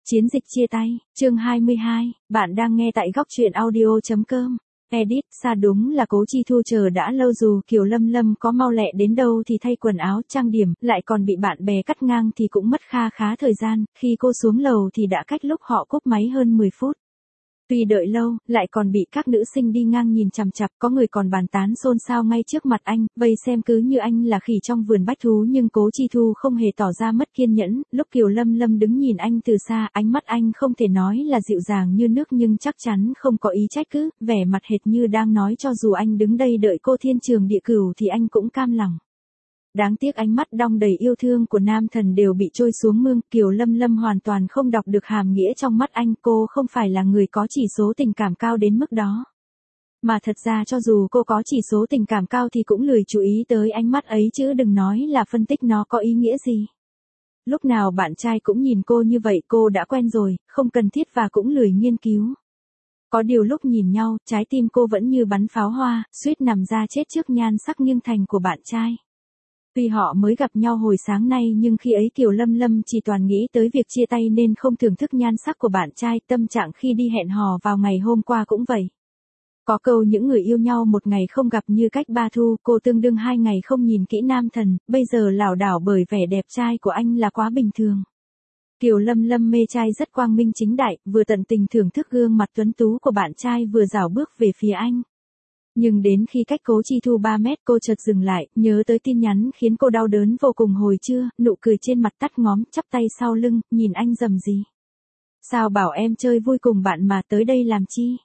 Chiến dịch chia tay, chương 22, bạn đang nghe tại góc truyện audio.com. Edit, xa đúng là Cố Chi Thu chờ đã lâu, dù Kiều Lâm Lâm có mau lẹ đến đâu thì thay quần áo, trang điểm, lại còn bị bạn bè cắt ngang thì cũng mất kha khá thời gian, khi cô xuống lầu thì đã cách lúc họ cúp máy hơn 10 phút. Tuy đợi lâu, lại còn bị các nữ sinh đi ngang nhìn chằm chằm, có người còn bàn tán xôn xao ngay trước mặt anh, vây xem cứ như anh là khỉ trong vườn bách thú, nhưng Cố Chi Thu không hề tỏ ra mất kiên nhẫn. Lúc Kiều Lâm Lâm đứng nhìn anh từ xa, ánh mắt anh không thể nói là dịu dàng như nước nhưng chắc chắn không có ý trách cứ, vẻ mặt hệt như đang nói cho dù anh đứng đây đợi cô thiên trường địa cửu thì anh cũng cam lòng. Đáng tiếc ánh mắt đong đầy yêu thương của nam thần đều bị trôi xuống mương, Kiều Lâm Lâm hoàn toàn không đọc được hàm nghĩa trong mắt anh, cô không phải là người có chỉ số tình cảm cao đến mức đó. Mà thật ra cho dù cô có chỉ số tình cảm cao thì cũng lười chú ý tới ánh mắt ấy chứ đừng nói là phân tích nó có ý nghĩa gì. Lúc nào bạn trai cũng nhìn cô như vậy cô đã quen rồi, không cần thiết và cũng lười nghiên cứu. Có điều lúc nhìn nhau, trái tim cô vẫn như bắn pháo hoa, suýt nằm ra chết trước nhan sắc nghiêng thành của bạn trai. Tuy họ mới gặp nhau hồi sáng nay nhưng khi ấy Kiều Lâm Lâm chỉ toàn nghĩ tới việc chia tay nên không thưởng thức nhan sắc của bạn trai, tâm trạng khi đi hẹn hò vào ngày hôm qua cũng vậy. Có câu những người yêu nhau một ngày không gặp như cách ba thu, cô tương đương 2 ngày không nhìn kỹ nam thần, bây giờ lảo đảo bởi vẻ đẹp trai của anh là quá bình thường. Kiều Lâm Lâm mê trai rất quang minh chính đại, vừa tận tình thưởng thức gương mặt tuấn tú của bạn trai vừa rảo bước về phía anh. Nhưng đến khi cách Cố Chi Thu 3 mét cô chợt dừng lại, nhớ tới tin nhắn khiến cô đau đớn vô cùng hồi trưa, nụ cười trên mặt tắt ngóm, chắp tay sau lưng, nhìn anh rầm rì. Sao bảo em chơi vui cùng bạn mà tới đây làm chi?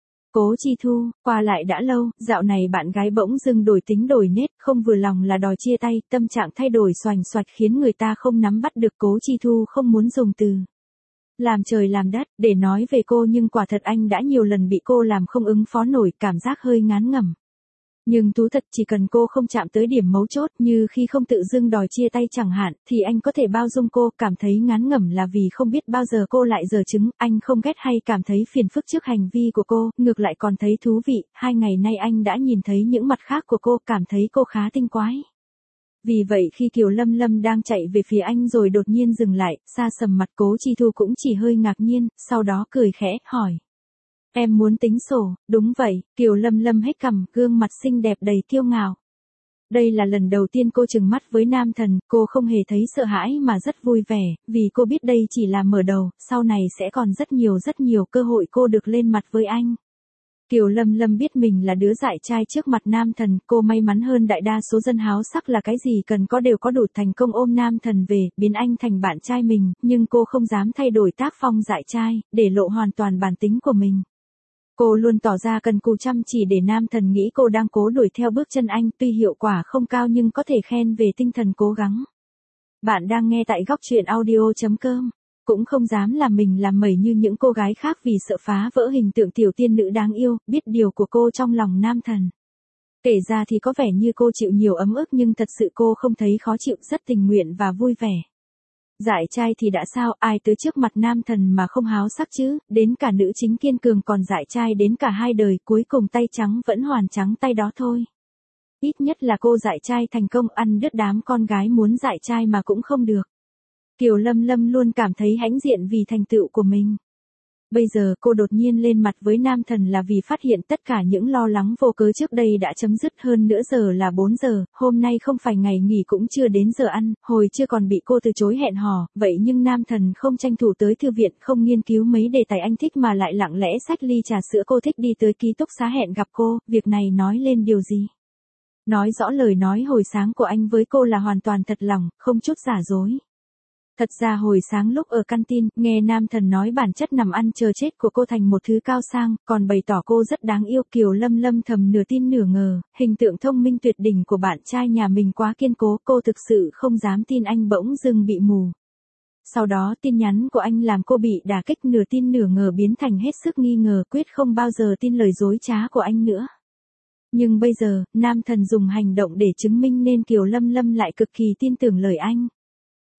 Cố Chi Thu, qua lại đã lâu, dạo này bạn gái bỗng dưng đổi tính đổi nết, không vừa lòng là đòi chia tay, tâm trạng thay đổi xoành xoạch khiến người ta không nắm bắt được. Cố Chi Thu không muốn dùng từ làm trời làm đất để nói về cô, nhưng quả thật anh đã nhiều lần bị cô làm không ứng phó nổi, cảm giác hơi ngán ngẩm. Nhưng thú thật chỉ cần cô không chạm tới điểm mấu chốt, như khi không tự dưng đòi chia tay chẳng hạn, thì anh có thể bao dung cô. Cảm thấy ngán ngẩm là vì không biết bao giờ cô lại giở trứng, anh không ghét hay cảm thấy phiền phức trước hành vi của cô, ngược lại còn thấy thú vị. 2 ngày nay anh đã nhìn thấy những mặt khác của cô, cảm thấy cô khá tinh quái. Vì vậy khi Kiều Lâm Lâm đang chạy về phía anh rồi đột nhiên dừng lại, xa sầm mặt, Cố Chi Thu cũng chỉ hơi ngạc nhiên, sau đó cười khẽ, hỏi. Em muốn tính sổ? Đúng vậy, Kiều Lâm Lâm hét cằm, gương mặt xinh đẹp đầy kiêu ngạo. Đây là lần đầu tiên cô trừng mắt với nam thần, cô không hề thấy sợ hãi mà rất vui vẻ, vì cô biết đây chỉ là mở đầu, sau này sẽ còn rất nhiều cơ hội cô được lên mặt với anh. Kiều Lâm Lâm biết mình là đứa dại trai trước mặt nam thần, cô may mắn hơn đại đa số dân háo sắc là cái gì cần có đều có đủ, thành công ôm nam thần về, biến anh thành bạn trai mình, nhưng cô không dám thay đổi tác phong dại trai, để lộ hoàn toàn bản tính của mình. Cô luôn tỏ ra cần cù chăm chỉ để nam thần nghĩ cô đang cố đuổi theo bước chân anh, tuy hiệu quả không cao nhưng có thể khen về tinh thần cố gắng. Bạn đang nghe tại góc truyện audio.com. Cũng không dám làm mình làm mẩy như những cô gái khác vì sợ phá vỡ hình tượng tiểu tiên nữ đáng yêu, biết điều của cô trong lòng nam thần. Kể ra thì có vẻ như cô chịu nhiều ấm ức nhưng thật sự cô không thấy khó chịu, rất tình nguyện và vui vẻ. Dại trai thì đã sao, ai tới trước mặt nam thần mà không háo sắc chứ, đến cả nữ chính kiên cường còn dại trai đến cả 2 đời, cuối cùng tay trắng vẫn hoàn trắng tay đó thôi. Ít nhất là cô dại trai thành công, ăn đứt đám con gái muốn dại trai mà cũng không được. Kiều Lâm Lâm luôn cảm thấy hãnh diện vì thành tựu của mình. Bây giờ cô đột nhiên lên mặt với nam thần là vì phát hiện tất cả những lo lắng vô cớ trước đây đã chấm dứt. Hơn nữa giờ là 4 giờ, hôm nay không phải ngày nghỉ cũng chưa đến giờ ăn, hồi chưa còn bị cô từ chối hẹn hò, vậy nhưng nam thần không tranh thủ tới thư viện, không nghiên cứu mấy đề tài anh thích mà lại lặng lẽ xách ly trà sữa cô thích đi tới ký túc xá hẹn gặp cô, việc này nói lên điều gì? Nói rõ lời nói hồi sáng của anh với cô là hoàn toàn thật lòng, không chút giả dối. Thật ra hồi sáng lúc ở canteen, nghe nam thần nói bản chất nằm ăn chờ chết của cô thành một thứ cao sang, còn bày tỏ cô rất đáng yêu. Kiều Lâm Lâm thầm nửa tin nửa ngờ, hình tượng thông minh tuyệt đỉnh của bạn trai nhà mình quá kiên cố, cô thực sự không dám tin anh bỗng dưng bị mù. Sau đó tin nhắn của anh làm cô bị đả kích, nửa tin nửa ngờ biến thành hết sức nghi ngờ, quyết không bao giờ tin lời dối trá của anh nữa. Nhưng bây giờ, nam thần dùng hành động để chứng minh nên Kiều Lâm Lâm lại cực kỳ tin tưởng lời anh.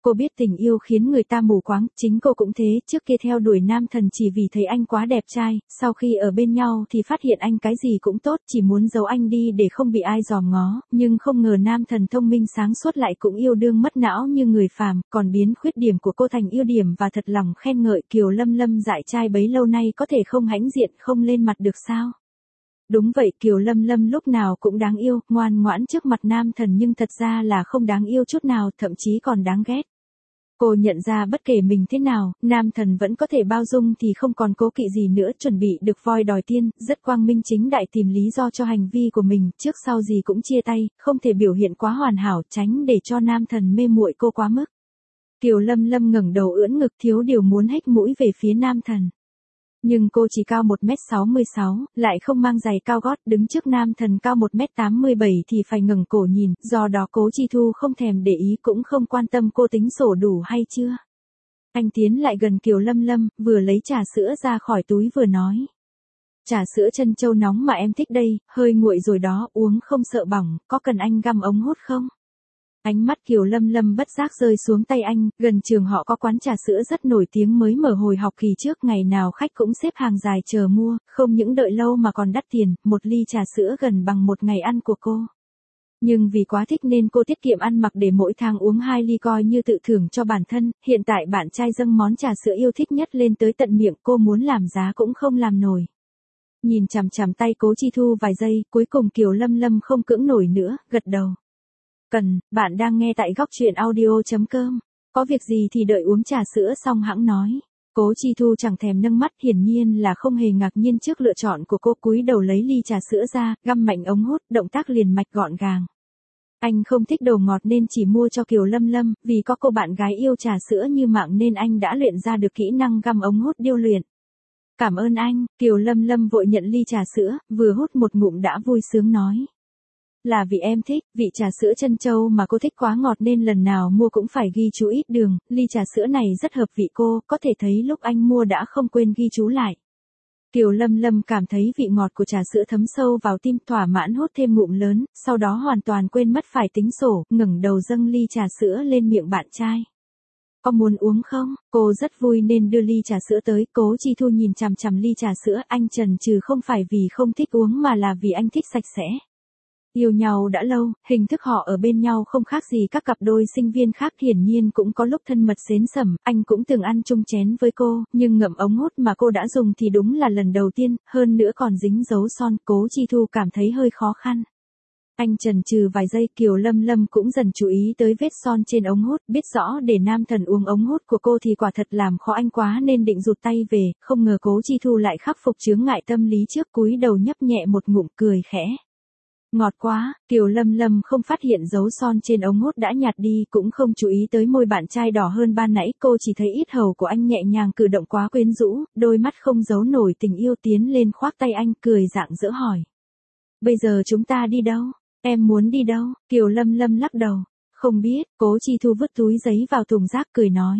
Cô biết tình yêu khiến người ta mù quáng, chính cô cũng thế, trước kia theo đuổi nam thần chỉ vì thấy anh quá đẹp trai, sau khi ở bên nhau thì phát hiện anh cái gì cũng tốt, chỉ muốn giấu anh đi để không bị ai dòm ngó, nhưng không ngờ nam thần thông minh sáng suốt lại cũng yêu đương mất não như người phàm, còn biến khuyết điểm của cô thành ưu điểm và thật lòng khen ngợi. Kiều Lâm Lâm dại trai bấy lâu nay có thể không hãnh diện không lên mặt được sao? Đúng vậy, Kiều Lâm Lâm lúc nào cũng đáng yêu, ngoan ngoãn trước mặt nam thần nhưng thật ra là không đáng yêu chút nào, thậm chí còn đáng ghét. Cô nhận ra bất kể mình thế nào, nam thần vẫn có thể bao dung thì không còn cố kỵ gì nữa, chuẩn bị được voi đòi tiên, rất quang minh chính đại tìm lý do cho hành vi của mình, trước sau gì cũng chia tay, không thể biểu hiện quá hoàn hảo, tránh để cho nam thần mê muội cô quá mức. Kiều Lâm Lâm ngẩng đầu ưỡn ngực thiếu điều muốn hếch mũi về phía nam thần. Nhưng cô chỉ cao 1m66, lại không mang giày cao gót, đứng trước nam thần cao 1m87 thì phải ngẩng cổ nhìn, do đó Cố Chi Thu không thèm để ý cũng không quan tâm cô tính sổ đủ hay chưa. Anh tiến lại gần Kiều Lâm Lâm, vừa lấy trà sữa ra khỏi túi vừa nói. Trà sữa trân châu nóng mà em thích đây, hơi nguội rồi đó, uống không sợ bỏng, có cần anh găm ống hút không? Ánh mắt Kiều Lâm Lâm bất giác rơi xuống tay anh, gần trường họ có quán trà sữa rất nổi tiếng mới mở hồi học kỳ trước, ngày nào khách cũng xếp hàng dài chờ mua, không những đợi lâu mà còn đắt tiền, một ly trà sữa gần bằng một ngày ăn của cô. Nhưng vì quá thích nên cô tiết kiệm ăn mặc để mỗi tháng uống 2 ly coi như tự thưởng cho bản thân, hiện tại bạn trai dâng món trà sữa yêu thích nhất lên tới tận miệng, cô muốn làm giá cũng không làm nổi. Nhìn chằm chằm tay Cố Chi Thu vài giây, cuối cùng Kiều Lâm Lâm không cưỡng nổi nữa, gật đầu. Cần, bạn đang nghe tại góc truyện audio.com. Có việc gì thì đợi uống trà sữa xong hẵng nói. Cố Chi Thu chẳng thèm nâng mắt, hiển nhiên là không hề ngạc nhiên trước lựa chọn của cô, cúi đầu lấy ly trà sữa ra, găm mạnh ống hút, động tác liền mạch gọn gàng. Anh không thích đồ ngọt nên chỉ mua cho Kiều Lâm Lâm, vì có cô bạn gái yêu trà sữa như mạng nên anh đã luyện ra được kỹ năng găm ống hút điêu luyện. Cảm ơn anh, Kiều Lâm Lâm vội nhận ly trà sữa, vừa hút một ngụm đã vui sướng nói. Là vì em thích, vị trà sữa trân châu mà cô thích quá ngọt nên lần nào mua cũng phải ghi chú ít đường, ly trà sữa này rất hợp vị cô, có thể thấy lúc anh mua đã không quên ghi chú lại. Kiều Lâm Lâm cảm thấy vị ngọt của trà sữa thấm sâu vào tim, thỏa mãn hút thêm ngụm lớn, sau đó hoàn toàn quên mất phải tính sổ, ngẩng đầu dâng ly trà sữa lên miệng bạn trai. Có muốn uống không? Cô rất vui nên đưa ly trà sữa tới, Cố Chi Thu nhìn chằm chằm ly trà sữa, anh chần chừ không phải vì không thích uống mà là vì anh thích sạch sẽ. Yêu nhau đã lâu, hình thức họ ở bên nhau không khác gì các cặp đôi sinh viên khác, hiển nhiên cũng có lúc thân mật xến sẩm, anh cũng từng ăn chung chén với cô, nhưng ngậm ống hút mà cô đã dùng thì đúng là lần đầu tiên, hơn nữa còn dính dấu son, Cố Chi Thu cảm thấy hơi khó khăn. Anh chần chừ vài giây, Kiều Lâm Lâm cũng dần chú ý tới vết son trên ống hút, biết rõ để nam thần uống ống hút của cô thì quả thật làm khó anh quá nên định rụt tay về, không ngờ Cố Chi Thu lại khắc phục chướng ngại tâm lý trước, cúi đầu nhấp nhẹ một ngụm cười khẽ. Ngọt quá, Kiều Lâm Lâm không phát hiện dấu son trên ống hút đã nhạt đi, cũng không chú ý tới môi bạn trai đỏ hơn ban nãy, cô chỉ thấy yết hầu của anh nhẹ nhàng cử động quá quyến rũ, đôi mắt không giấu nổi tình yêu, tiến lên khoác tay anh, cười rạng rỡ hỏi. Bây giờ chúng ta đi đâu? Em muốn đi đâu? Kiều Lâm Lâm lắc đầu. Không biết, Cố Chi Thu vứt túi giấy vào thùng rác cười nói.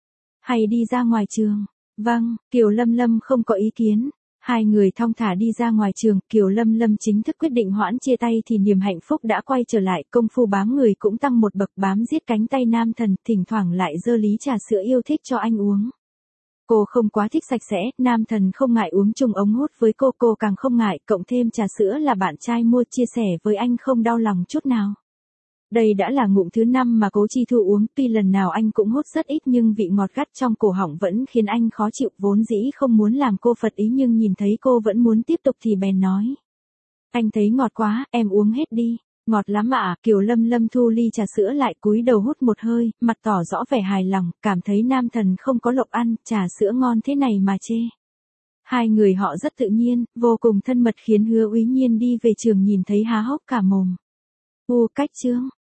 Hay đi ra ngoài trường? Vâng, Kiều Lâm Lâm không có ý kiến. Hai người thong thả đi ra ngoài trường, Kiều Lâm Lâm chính thức quyết định hoãn chia tay thì niềm hạnh phúc đã quay trở lại, công phu bám người cũng tăng một bậc, bám giết cánh tay nam thần, thỉnh thoảng lại dơ ly trà sữa yêu thích cho anh uống. Cô không quá thích sạch sẽ, nam thần không ngại uống chung ống hút với cô càng không ngại, cộng thêm trà sữa là bạn trai mua chia sẻ với anh không đau lòng chút nào. Đây đã là ngụm thứ 5 mà Cố Chi Thu uống, tuy lần nào anh cũng hút rất ít nhưng vị ngọt gắt trong cổ họng vẫn khiến anh khó chịu, vốn dĩ không muốn làm cô phật ý nhưng nhìn thấy cô vẫn muốn tiếp tục thì bèn nói. Anh thấy ngọt quá, em uống hết đi. Ngọt lắm ạ, Kiều Lâm Lâm thu ly trà sữa lại, cúi đầu hút một hơi, mặt tỏ rõ vẻ hài lòng, cảm thấy nam thần không có lộc ăn, trà sữa ngon thế này mà chê. Hai người họ rất tự nhiên, vô cùng thân mật khiến Hứa Úy Nhiên đi về trường nhìn thấy há hốc cả mồm. Cách chương.